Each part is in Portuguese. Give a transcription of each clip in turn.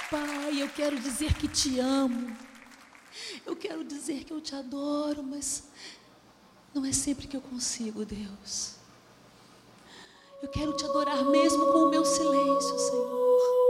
Pai, eu quero dizer que te amo. Eu quero dizer que eu te adoro, mas não é sempre que eu consigo, Deus. Eu quero te adorar mesmo com o meu silêncio, Senhor.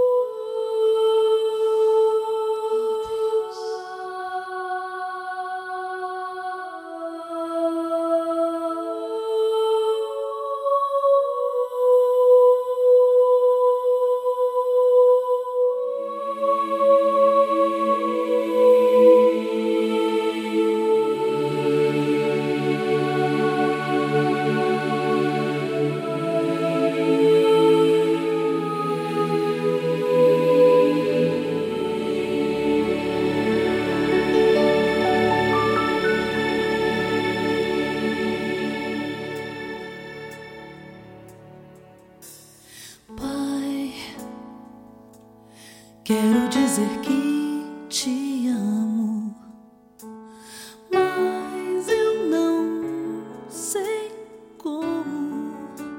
Quero dizer que te amo, mas eu não sei como.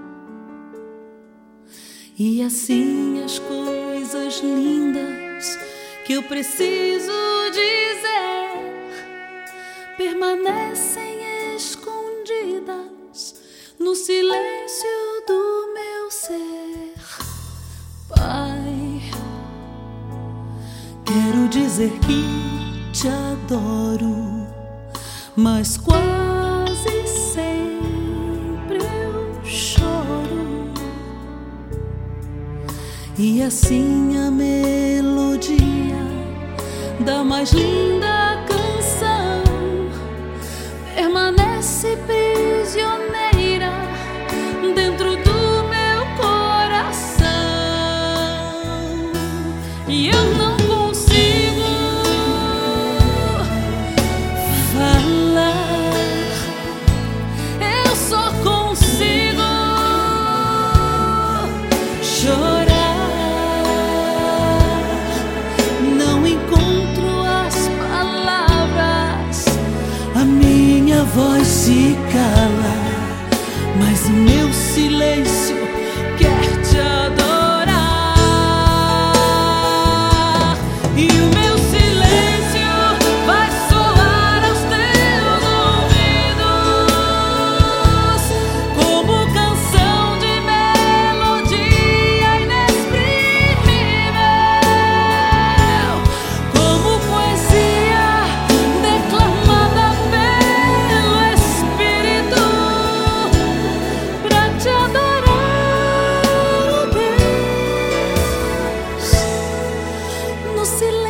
E assim as coisas lindas que eu preciso dizer permanecem escondidas no silêncio do meu ser. Pai, quero dizer que te adoro, mas quase sempre eu choro. E assim a melodia da mais linda canção permanece prisioneira dentro do meu coração. E eu não consigo falar, eu só consigo chorar. Não encontro as palavras, a minha voz se cala, mas o meu silêncio quer te adorar. E o meu silêncio vai soar aos teus ouvidos como canção de melodia inexprimível, como poesia declamada pelo Espírito, pra te adorar, oh Deus, no silêncio